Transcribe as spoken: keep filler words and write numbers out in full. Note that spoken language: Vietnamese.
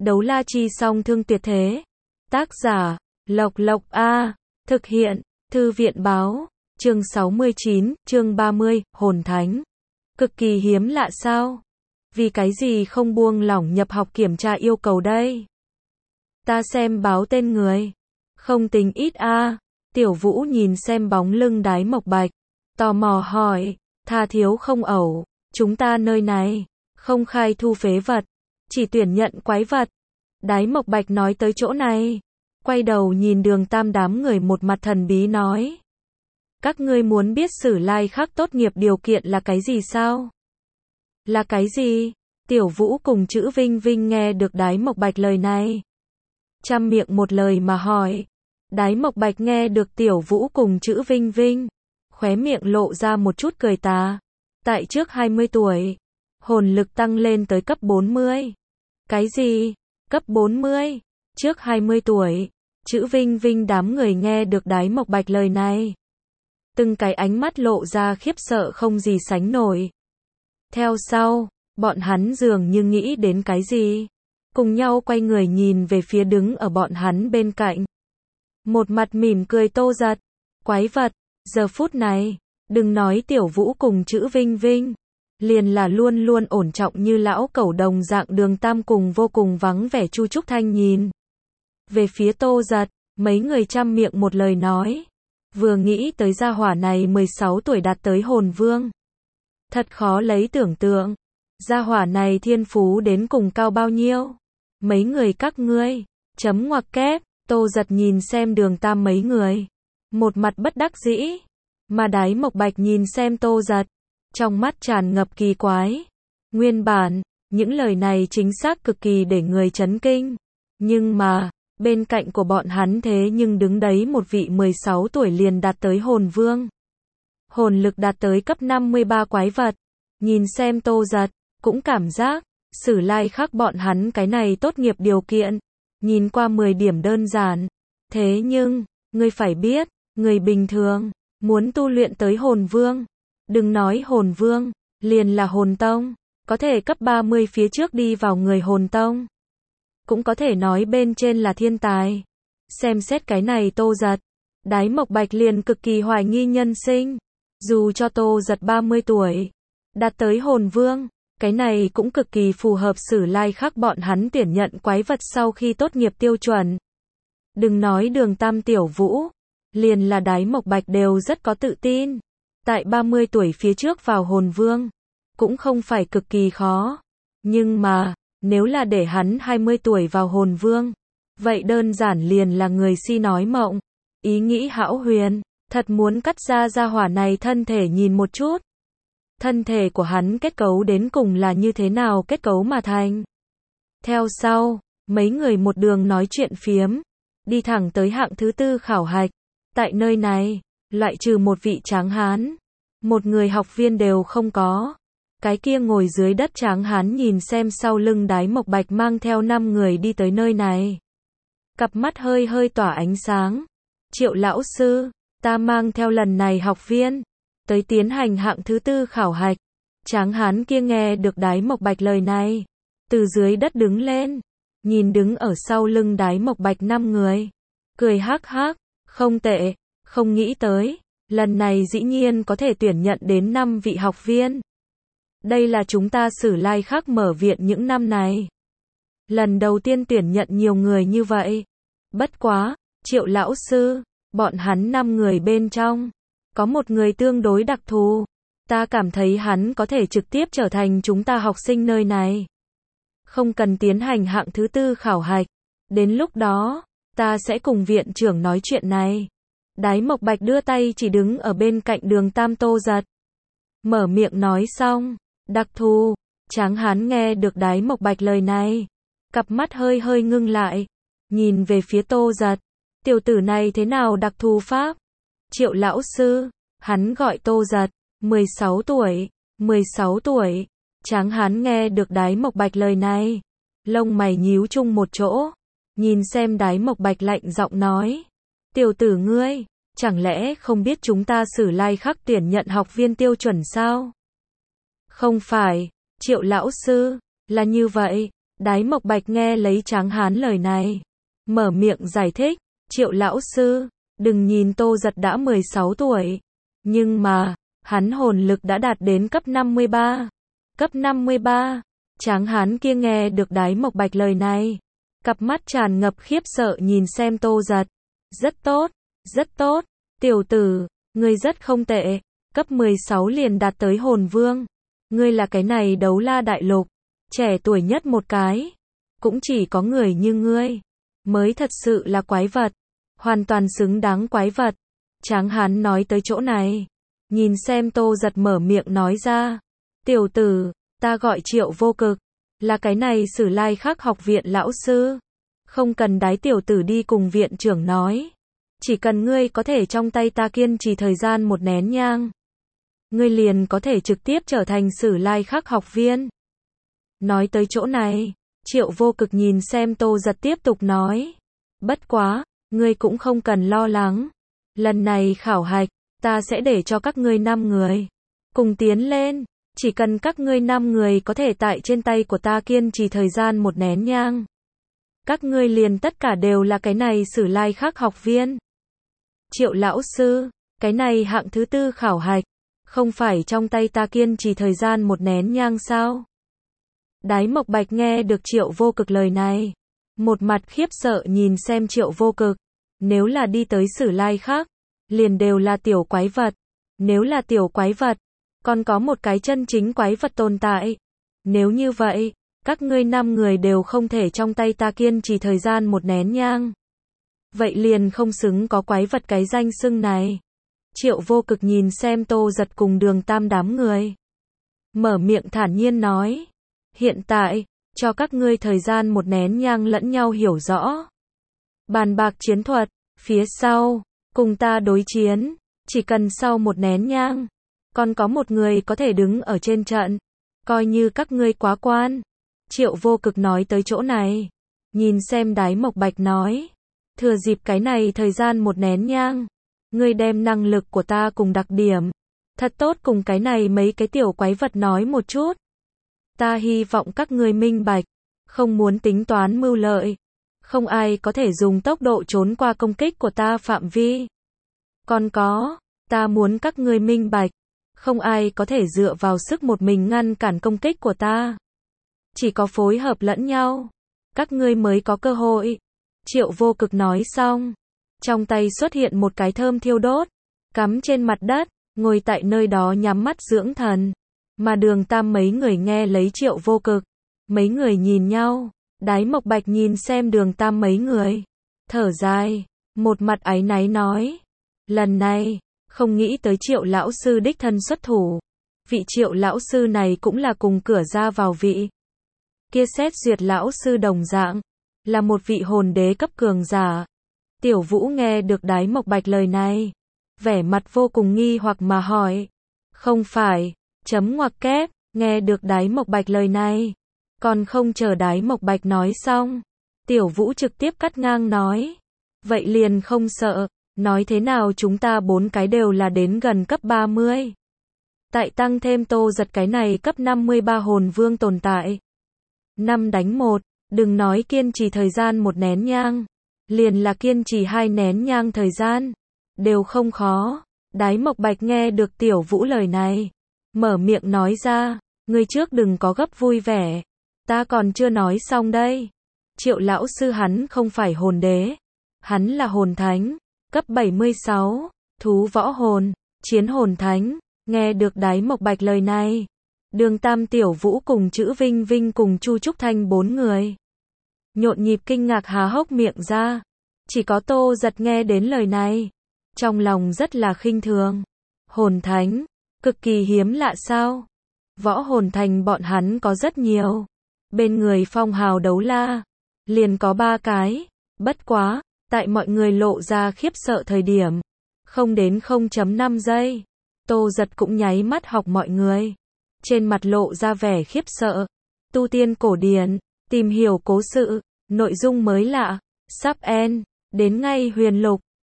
Đấu la chi song thương tuyệt thế. Tác giả, Lộc Lộc A. Thực hiện, Thư viện báo. Chương sáu mươi chín, chương ba mươi, Hồn Thánh. Cực kỳ hiếm lạ sao? Vì cái gì không buông lỏng nhập học kiểm tra yêu cầu đây? Ta xem báo tên người. Không tính ít a. Tiểu Vũ nhìn xem bóng lưng Đái Mộc Bạch. Tò mò hỏi, tha thiếu không ẩu, chúng ta nơi này, không khai thu phế vật, chỉ tuyển nhận quái vật. Đái Mộc Bạch nói tới chỗ này, quay đầu nhìn Đường Tam đám người một mặt thần bí nói. Các ngươi muốn biết Sử Lai Khắc tốt nghiệp điều kiện là cái gì sao? Là cái gì? Tiểu Vũ cùng Chữ Vinh Vinh nghe được Đái Mộc Bạch lời này. Trăm miệng một lời mà hỏi. Đái Mộc Bạch nghe được Tiểu Vũ cùng Chữ Vinh Vinh, khóe miệng lộ ra một chút cười tà. Tại trước hai mươi tuổi, hồn lực tăng lên tới cấp bốn mươi. Cái gì? Cấp bốn mươi? Trước hai mươi tuổi, Chữ Vinh Vinh đám người nghe được Đái Mộc Bạch lời này. Từng cái ánh mắt lộ ra khiếp sợ không gì sánh nổi. Theo sau, bọn hắn dường như nghĩ đến cái gì. Cùng nhau quay người nhìn về phía đứng ở bọn hắn bên cạnh. Một mặt mỉm cười Tô Giật. Quái vật, giờ phút này, đừng nói Tiểu Vũ cùng Chữ Vinh Vinh. Liền là luôn luôn ổn trọng như lão cẩu đồng dạng Đường Tam cùng vô cùng vắng vẻ Chu Trúc Thanh nhìn. Về phía Tô Giật, mấy người trăm miệng một lời nói. Vừa nghĩ tới gia hỏa này mười sáu tuổi đạt tới hồn vương. Thật khó lấy tưởng tượng. Gia hỏa này thiên phú đến cùng cao bao nhiêu? Mấy người các ngươi. Chấm ngoặc kép. Tô Giật nhìn xem Đường Tam mấy người. Một mặt bất đắc dĩ. Mà Đái Mộc Bạch nhìn xem Tô Giật. Trong mắt tràn ngập kỳ quái. Nguyên bản, những lời này chính xác cực kỳ để người chấn kinh. Nhưng mà, bên cạnh của bọn hắn thế nhưng đứng đấy một vị mười sáu tuổi liền đạt tới hồn vương. Hồn lực đạt tới cấp năm mươi ba quái vật. Nhìn xem Tô Giật, cũng cảm giác, Sử Lai Khắc bọn hắn cái này tốt nghiệp điều kiện. Nhìn qua mười điểm đơn giản. Thế nhưng, ngươi phải biết, người bình thường, muốn tu luyện tới hồn vương. Đừng nói hồn vương, liền là hồn tông. Có thể cấp ba mươi phía trước đi vào người hồn tông. Cũng có thể nói bên trên là thiên tài. Xem xét cái này Tô Giật. Đái Mộc Bạch liền cực kỳ hoài nghi nhân sinh. Dù cho Tô Giật ba mươi tuổi, đạt tới hồn vương. Cái này cũng cực kỳ phù hợp Sử Lai Khắc bọn hắn tuyển nhận quái vật sau khi tốt nghiệp tiêu chuẩn. Đừng nói Đường Tam Tiểu Vũ, liền là Đái Mộc Bạch đều rất có tự tin. Tại ba mươi tuổi phía trước vào hồn vương, cũng không phải cực kỳ khó. Nhưng mà, nếu là để hắn hai mươi tuổi vào hồn vương, vậy đơn giản liền là người si nói mộng. Ý nghĩ hão huyền, thật muốn cắt ra gia hỏa này thân thể nhìn một chút. Thân thể của hắn kết cấu đến cùng là như thế nào kết cấu mà thành. Theo sau, mấy người một đường nói chuyện phiếm, đi thẳng tới hạng thứ tư khảo hạch. Tại nơi này, loại trừ một vị tráng hán, một người học viên đều không có. Cái kia ngồi dưới đất tráng hán nhìn xem sau lưng Đái Mộc Bạch mang theo năm người đi tới nơi này. Cặp mắt hơi hơi tỏa ánh sáng. Triệu lão sư, ta mang theo lần này học viên tới tiến hành hạng thứ tư khảo hạch. Tráng hán kia nghe được Đái Mộc Bạch lời này, từ dưới đất đứng lên, nhìn đứng ở sau lưng Đái Mộc Bạch năm người, cười hắc hắc, không tệ, không nghĩ tới, lần này dĩ nhiên có thể tuyển nhận đến năm vị học viên. Đây là chúng ta Sử Lai Khắc mở viện những năm này. Lần đầu tiên tuyển nhận nhiều người như vậy. Bất quá, Triệu lão sư, bọn hắn năm người bên trong, có một người tương đối đặc thù. Ta cảm thấy hắn có thể trực tiếp trở thành chúng ta học sinh nơi này. Không cần tiến hành hạng thứ tư khảo hạch. Đến lúc đó, ta sẽ cùng viện trưởng nói chuyện này. Đái Mộc Bạch đưa tay chỉ đứng ở bên cạnh Đường Tam Tô Giật. Mở miệng nói xong, đặc thù, tráng hán nghe được Đái Mộc Bạch lời này. Cặp mắt hơi hơi ngưng lại, nhìn về phía Tô Giật. Tiểu tử này thế nào đặc thù pháp? Triệu lão sư, hắn gọi Tô Giật, mười sáu tuổi, mười sáu tuổi. Tráng hán nghe được Đái Mộc Bạch lời này, lông mày nhíu chung một chỗ, nhìn xem Đái Mộc Bạch lạnh giọng nói. Tiểu tử ngươi, chẳng lẽ không biết chúng ta Sử Lai Khắc tuyển nhận học viên tiêu chuẩn sao? Không phải, Triệu lão sư, là như vậy, Đái Mộc Bạch nghe lấy Tráng Hán lời này, mở miệng giải thích, Triệu lão sư, đừng nhìn Tô Giật đã mười sáu tuổi, nhưng mà, hắn hồn lực đã đạt đến cấp năm mươi ba. Cấp năm mươi ba, Tráng Hán kia nghe được Đái Mộc Bạch lời này, cặp mắt tràn ngập khiếp sợ nhìn xem Tô Giật. Rất tốt, rất tốt, tiểu tử, ngươi rất không tệ, cấp mười sáu liền đạt tới hồn vương. Ngươi là cái này Đấu La đại lục, trẻ tuổi nhất một cái. Cũng chỉ có người như ngươi, mới thật sự là quái vật. Hoàn toàn xứng đáng quái vật. Tráng Hán nói tới chỗ này, nhìn xem Tô Giật mở miệng nói ra. Tiểu tử, ta gọi Triệu Vô Cực, là cái này Sử Lai Khắc học viện lão sư. Không cần Đái tiểu tử đi cùng viện trưởng nói. Chỉ cần ngươi có thể trong tay ta kiên trì thời gian một nén nhang, ngươi liền có thể trực tiếp trở thành Sử Lai Khắc học viên. Nói tới chỗ này, Triệu Vô Cực nhìn xem Tô Giật tiếp tục nói. Bất quá, ngươi cũng không cần lo lắng. Lần này khảo hạch, ta sẽ để cho các ngươi năm người cùng tiến lên. Chỉ cần các ngươi năm người có thể tại trên tay của ta kiên trì thời gian một nén nhang, các ngươi liền tất cả đều là cái này Sử Lai Khắc học viên. Triệu lão sư, cái này hạng thứ tư khảo hạch, không phải trong tay ta kiên trì thời gian một nén nhang sao? Đái Mộc Bạch nghe được Triệu Vô Cực lời này, một mặt khiếp sợ nhìn xem Triệu Vô Cực. Nếu là đi tới Sử Lai Khắc, liền đều là tiểu quái vật. Nếu là tiểu quái vật, còn có một cái chân chính quái vật tồn tại. Nếu như vậy, các ngươi năm người đều không thể trong tay ta kiên trì thời gian một nén nhang. Vậy liền không xứng có quái vật cái danh xưng này. Triệu Vô Cực nhìn xem Tô Giật cùng Đường Tam đám người, mở miệng thản nhiên nói. Hiện tại, cho các ngươi thời gian một nén nhang lẫn nhau hiểu rõ. Bàn bạc chiến thuật, phía sau, cùng ta đối chiến, chỉ cần sau một nén nhang, còn có một người có thể đứng ở trên trận, coi như các ngươi quá quan. Triệu Vô Cực nói tới chỗ này, nhìn xem Đái Mộc Bạch nói. Thừa dịp cái này thời gian một nén nhang, ngươi đem năng lực của ta cùng đặc điểm, thật tốt cùng cái này mấy cái tiểu quái vật nói một chút. Ta hy vọng các ngươi minh bạch, không muốn tính toán mưu lợi. Không ai có thể dùng tốc độ trốn qua công kích của ta phạm vi. Còn có, ta muốn các ngươi minh bạch, không ai có thể dựa vào sức một mình ngăn cản công kích của ta. Chỉ có phối hợp lẫn nhau, các ngươi mới có cơ hội. Triệu Vô Cực nói xong, trong tay xuất hiện một cái thơm thiêu đốt, cắm trên mặt đất, ngồi tại nơi đó nhắm mắt dưỡng thần. Mà Đường Tam mấy người nghe lấy Triệu Vô Cực, mấy người nhìn nhau. Đái Mộc Bạch nhìn xem Đường Tam mấy người, thở dài, một mặt áy náy nói. Lần này, không nghĩ tới Triệu lão sư đích thân xuất thủ. Vị Triệu lão sư này cũng là cùng cửa ra vào vị kia xét duyệt lão sư đồng dạng, là một vị hồn đế cấp cường giả. Tiểu Vũ nghe được Đái Mộc Bạch lời này, vẻ mặt vô cùng nghi hoặc mà hỏi. Không phải, chấm ngoặc kép, nghe được Đái Mộc Bạch lời này, còn không chờ Đái Mộc Bạch nói xong, Tiểu Vũ trực tiếp cắt ngang nói. Vậy liền không sợ, nói thế nào chúng ta bốn cái đều là đến gần cấp ba mươi. Tại tăng thêm Tô Giật cái này cấp năm mươi ba hồn vương tồn tại. Năm đánh một, đừng nói kiên trì thời gian một nén nhang, liền là kiên trì hai nén nhang thời gian, đều không khó. Đái Mộc Bạch nghe được Tiểu Vũ lời này, mở miệng nói ra, ngươi trước đừng có gấp vui vẻ, ta còn chưa nói xong đây. Triệu lão sư hắn không phải hồn đế, hắn là hồn thánh, cấp bảy mươi sáu, thú võ hồn, chiến hồn thánh. Nghe được Đái Mộc Bạch lời này, Đường Tam, Tiểu Vũ cùng Chữ Vinh Vinh cùng Chu Trúc Thanh bốn người nhộn nhịp kinh ngạc há hốc miệng ra. Chỉ có Tô Giật nghe đến lời này, trong lòng rất là khinh thường. Hồn thánh, cực kỳ hiếm lạ sao? Võ hồn thành bọn hắn có rất nhiều, bên người phong hào đấu la liền có ba cái. Bất quá, tại mọi người lộ ra khiếp sợ thời điểm, không đến không phẩy năm giây, Tô Giật cũng nháy mắt học mọi người, trên mặt lộ ra vẻ khiếp sợ. Tu tiên cổ điển, tìm hiểu cố sự, nội dung mới lạ, sắp end, đến ngay huyền lục.